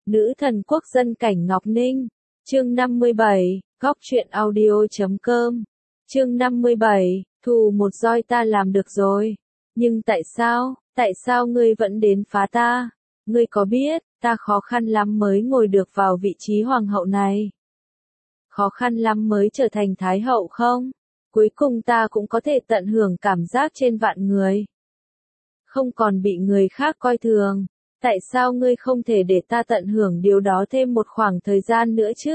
Nữ thần quốc dân cảnh Ngọc Ninh. Chương 57, góc truyện audio.com. Chương 57, thù một roi ta làm được rồi. Nhưng tại sao ngươi vẫn đến phá ta? Ngươi có biết, ta khó khăn lắm mới ngồi được vào vị trí hoàng hậu này. Khó khăn lắm mới trở thành thái hậu không? Cuối cùng ta cũng có thể tận hưởng cảm giác trên vạn người. Không còn bị người khác coi thường. Tại sao ngươi không thể để ta tận hưởng điều đó thêm một khoảng thời gian nữa chứ?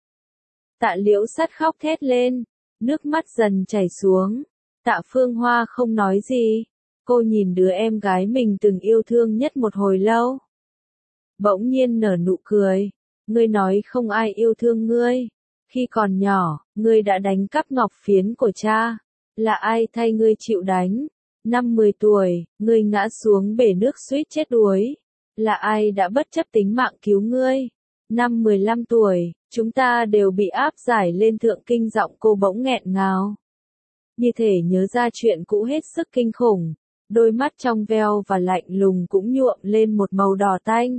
Tạ Liễu Sắt khóc thét lên, nước mắt dần chảy xuống. Tạ Phương Hoa không nói gì. Cô nhìn đứa em gái mình từng yêu thương nhất một hồi lâu. Bỗng nhiên nở nụ cười. Ngươi nói không ai yêu thương ngươi. Khi còn nhỏ, ngươi đã đánh cắp ngọc phiến của cha. Là ai thay ngươi chịu đánh? Năm 10 tuổi, ngươi ngã xuống bể nước suýt chết đuối. Là ai đã bất chấp tính mạng cứu ngươi? Năm 15 tuổi, chúng ta đều bị áp giải lên thượng kinh. Giọng cô bỗng nghẹn ngào. Như thể nhớ ra chuyện cũ hết sức kinh khủng. Đôi mắt trong veo và lạnh lùng cũng nhuộm lên một màu đỏ tanh.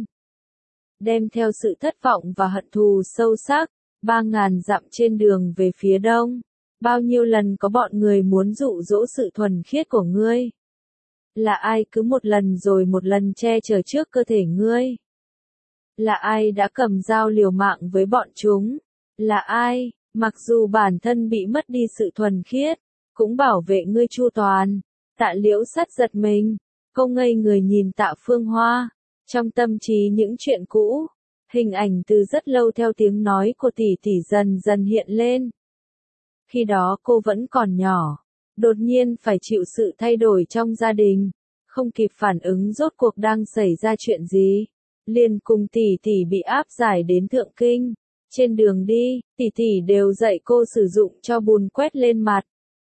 Đem theo sự thất vọng và hận thù sâu sắc, 3.000 dặm trên đường về phía đông. Bao nhiêu lần có bọn người muốn dụ dỗ sự thuần khiết của ngươi? Là ai cứ một lần rồi một lần che chở trước cơ thể ngươi? Là ai đã cầm dao liều mạng với bọn chúng? Là ai, mặc dù bản thân bị mất đi sự thuần khiết, cũng bảo vệ ngươi chu toàn? Tạ Liễu Sắt giật mình, cô ngây người nhìn Tạ Phương Hoa, trong tâm trí những chuyện cũ, hình ảnh từ rất lâu theo tiếng nói của tỷ tỷ dần dần hiện lên. Khi đó cô vẫn còn nhỏ, đột nhiên phải chịu sự thay đổi trong gia đình, không kịp phản ứng rốt cuộc đang xảy ra chuyện gì, liền cùng tỷ tỷ bị áp giải đến thượng kinh. Trên đường đi, tỷ tỷ đều dạy cô sử dụng cho bùn quét lên mặt,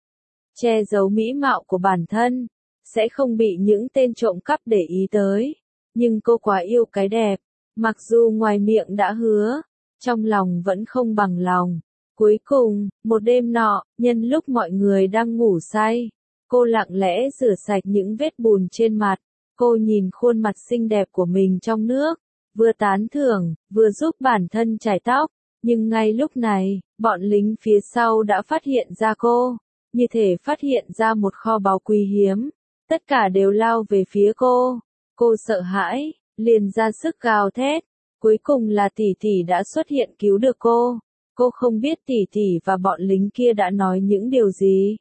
che giấu mỹ mạo của bản thân, sẽ không bị những tên trộm cắp để ý tới. Nhưng cô quá yêu cái đẹp, mặc dù ngoài miệng đã hứa, trong lòng vẫn không bằng lòng. Cuối cùng, một đêm nọ, nhân lúc mọi người đang ngủ say, cô lặng lẽ rửa sạch những vết bùn trên mặt. Cô nhìn khuôn mặt xinh đẹp của mình trong nước, vừa tán thưởng, vừa giúp bản thân chải tóc. Nhưng ngay lúc này, bọn lính phía sau đã phát hiện ra cô, như thể phát hiện ra một kho báu quý hiếm. Tất cả đều lao về phía cô. Cô sợ hãi, liền ra sức gào thét. Cuối cùng là tỷ tỷ đã xuất hiện cứu được cô. Cô không biết tỷ tỷ và bọn lính kia đã nói những điều gì.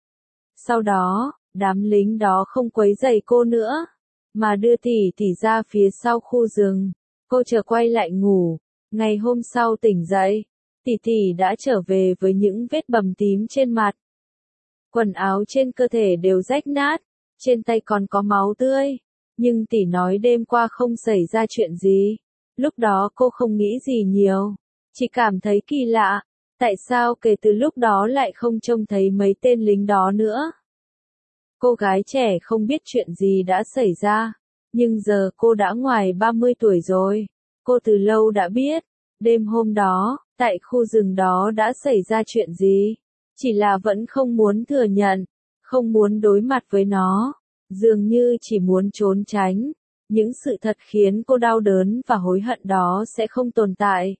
Sau đó, đám lính đó không quấy rầy cô nữa, mà đưa tỷ tỷ ra phía sau khu rừng. Cô chợt quay lại ngủ. Ngày hôm sau tỉnh dậy, tỷ tỷ đã trở về với những vết bầm tím trên mặt. Quần áo trên cơ thể đều rách nát, trên tay còn có máu tươi. Nhưng tỷ nói đêm qua không xảy ra chuyện gì. Lúc đó cô không nghĩ gì nhiều, chỉ cảm thấy kỳ lạ. Tại sao kể từ lúc đó lại không trông thấy mấy tên lính đó nữa? Cô gái trẻ không biết chuyện gì đã xảy ra, nhưng giờ cô đã ngoài 30 tuổi rồi. Cô từ lâu đã biết, đêm hôm đó, tại khu rừng đó đã xảy ra chuyện gì. Chỉ là vẫn không muốn thừa nhận, không muốn đối mặt với nó. Dường như chỉ muốn trốn tránh. Những sự thật khiến cô đau đớn và hối hận đó sẽ không tồn tại.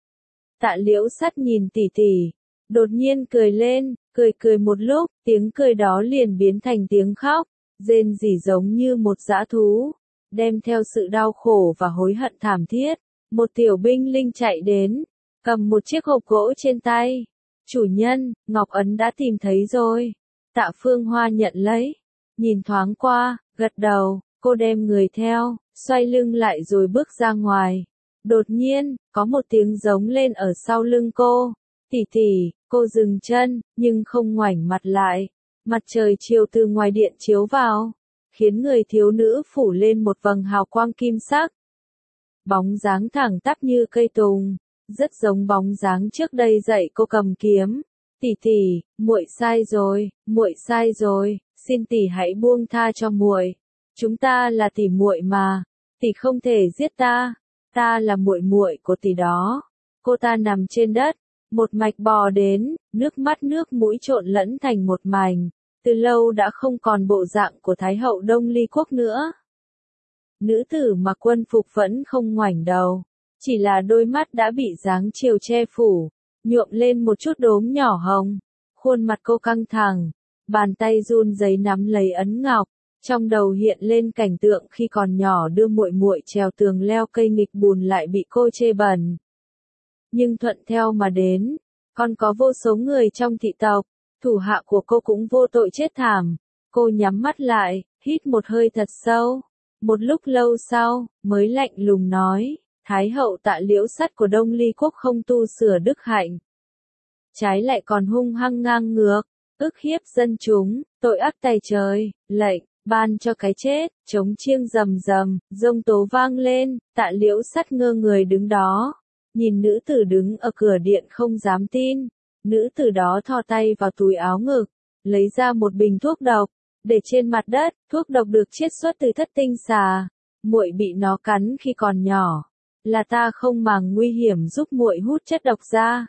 Tạ Liễu Sắt nhìn tỷ tỷ, đột nhiên cười lên, cười một lúc, tiếng cười đó liền biến thành tiếng khóc, rên rỉ giống như một dã thú, đem theo sự đau khổ và hối hận thảm thiết. Một tiểu binh linh chạy đến, cầm một chiếc hộp gỗ trên tay. Chủ nhân, Ngọc Ấn đã tìm thấy rồi. Tạ Phương Hoa nhận lấy, nhìn thoáng qua, gật đầu. Cô đem người theo, xoay lưng lại rồi bước ra ngoài. Đột nhiên, có một tiếng giống lên ở sau lưng cô. Tỷ tỷ, cô dừng chân, nhưng không ngoảnh mặt lại. Mặt trời chiều từ ngoài điện chiếu vào, khiến người thiếu nữ phủ lên một vầng hào quang kim sắc. Bóng dáng thẳng tắp như cây tùng, rất giống bóng dáng trước đây dạy cô cầm kiếm. Tỷ tỷ, muội sai rồi, xin tỷ hãy buông tha cho muội. Chúng ta là tỷ muội mà, tỷ không thể giết ta, ta là muội muội của tỷ đó. Cô ta nằm trên đất, một mạch bò đến, nước mắt nước mũi trộn lẫn thành một mảnh, từ lâu đã không còn bộ dạng của Thái hậu Đông Ly Quốc nữa. Nữ tử mặc quân phục vẫn không ngoảnh đầu, chỉ là đôi mắt đã bị dáng chiều che phủ, nhuộm lên một chút đốm nhỏ hồng. Khuôn mặt cô căng thẳng, bàn tay run rẩy nắm lấy ấn ngọc, trong đầu hiện lên cảnh tượng khi còn nhỏ đưa muội muội trèo tường leo cây nghịch bùn lại bị cô chê bẩn. Nhưng thuận theo mà đến, còn có vô số người trong thị tộc, thủ hạ của cô cũng vô tội chết thảm. Cô nhắm mắt lại, hít một hơi thật sâu. Một lúc lâu sau, mới lạnh lùng nói, Thái hậu Tạ Liễu Sắt của Đông Ly Quốc không tu sửa đức hạnh. Trái lại còn hung hăng ngang ngược, ức hiếp dân chúng, tội ác tày trời, lệnh, ban cho cái chết, trống chiêng rầm rầm, dông tố vang lên, Tạ Liễu Sắt ngơ người đứng đó. Nhìn nữ tử đứng ở cửa điện không dám tin, nữ tử đó thò tay vào túi áo ngực, lấy ra một bình thuốc độc, để trên mặt đất, thuốc độc được chiết xuất từ thất tinh xà, muội bị nó cắn khi còn nhỏ, là ta không màng nguy hiểm giúp muội hút chất độc ra.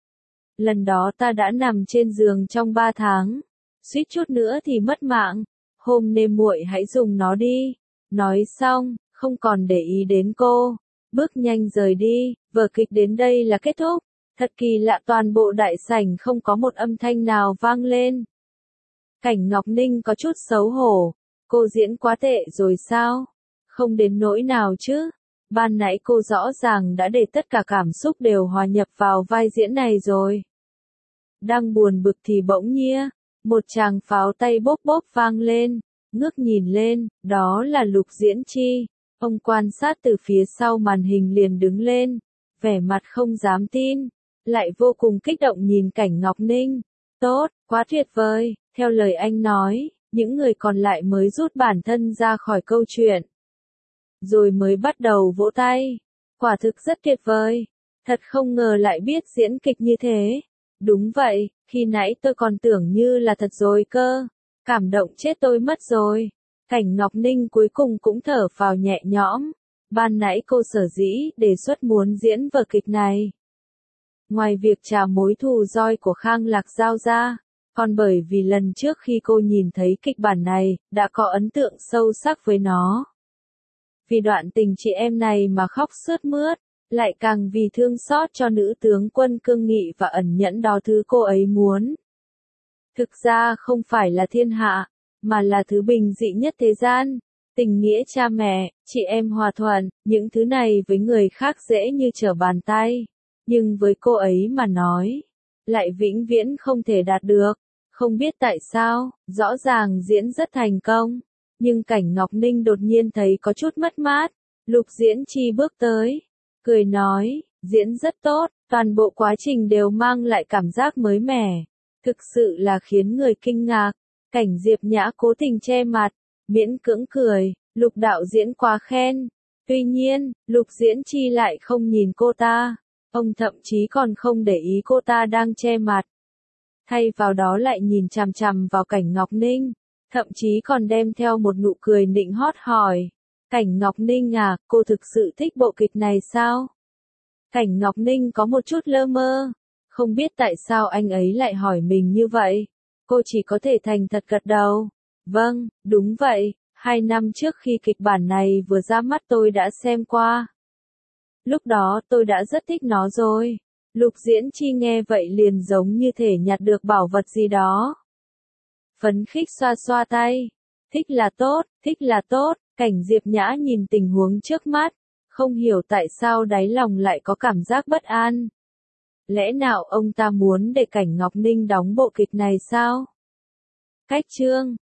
Lần đó ta đã nằm trên giường trong 3 tháng, suýt chút nữa thì mất mạng, hôm nay muội hãy dùng nó đi. Nói xong, không còn để ý đến cô, bước nhanh rời đi, vở kịch đến đây là kết thúc. Thật kỳ lạ, toàn bộ đại sảnh không có một âm thanh nào vang lên. Cảnh Ngọc Ninh có chút xấu hổ, cô diễn quá tệ rồi sao? Không đến nỗi nào chứ. Ban nãy cô rõ ràng đã để tất cả cảm xúc đều hòa nhập vào vai diễn này rồi. Đang buồn bực thì bỗng nhiên, một tràng pháo tay bốp bốp vang lên, ngước nhìn lên, đó là Lục Diễn Chi. Ông quan sát từ phía sau màn hình liền đứng lên, vẻ mặt không dám tin, lại vô cùng kích động nhìn Cảnh Ngọc Ninh. Tốt, quá tuyệt vời, theo lời anh nói, những người còn lại mới rút bản thân ra khỏi câu chuyện. Rồi mới bắt đầu vỗ tay. Quả thực rất tuyệt vời, thật không ngờ lại biết diễn kịch như thế. Đúng vậy, khi nãy tôi còn tưởng như là thật rồi cơ. Cảm động chết tôi mất rồi. Cảnh Ngọc Ninh cuối cùng cũng thở phào nhẹ nhõm. Ban nãy cô sở dĩ đề xuất muốn diễn vở kịch này. Ngoài việc trả mối thù roi của Khang Lạc Giao ra, còn bởi vì lần trước khi cô nhìn thấy kịch bản này, đã có ấn tượng sâu sắc với nó. Vì đoạn tình chị em này mà khóc sướt mướt, lại càng vì thương xót cho nữ tướng quân cương nghị và ẩn nhẫn đó thứ cô ấy muốn. Thực ra không phải là thiên hạ, mà là thứ bình dị nhất thế gian. Tình nghĩa cha mẹ, chị em hòa thuận, những thứ này với người khác dễ như trở bàn tay. Nhưng với cô ấy mà nói, lại vĩnh viễn không thể đạt được. Không biết tại sao, rõ ràng diễn rất thành công. Nhưng Cảnh Ngọc Ninh đột nhiên thấy có chút mất mát. Lục Diễn Chi bước tới, cười nói, diễn rất tốt, toàn bộ quá trình đều mang lại cảm giác mới mẻ. Thực sự là khiến người kinh ngạc. Cảnh Diệp Nhã cố tình che mặt, miễn cưỡng cười, Lục đạo diễn quá khen. Tuy nhiên, Lục Diễn Chi lại không nhìn cô ta. Ông thậm chí còn không để ý cô ta đang che mặt. Thay vào đó lại nhìn chằm chằm vào Cảnh Ngọc Ninh. Thậm chí còn đem theo một nụ cười nịnh hót hỏi. Cảnh Ngọc Ninh à, cô thực sự thích bộ kịch này sao? Cảnh Ngọc Ninh có một chút lơ mơ. Không biết tại sao anh ấy lại hỏi mình như vậy. Cô chỉ có thể thành thật gật đầu. Vâng, đúng vậy, 2 năm trước khi kịch bản này vừa ra mắt tôi đã xem qua. Lúc đó tôi đã rất thích nó rồi. Lục Diễn Chi nghe vậy liền giống như thể nhặt được bảo vật gì đó. Phấn khích xoa xoa tay. Thích là tốt, thích là tốt. Cảnh Diệp Nhã nhìn tình huống trước mắt, không hiểu tại sao đáy lòng lại có cảm giác bất an. Lẽ nào ông ta muốn để Cảnh Ngọc Ninh đóng bộ kịch này sao? Cách chương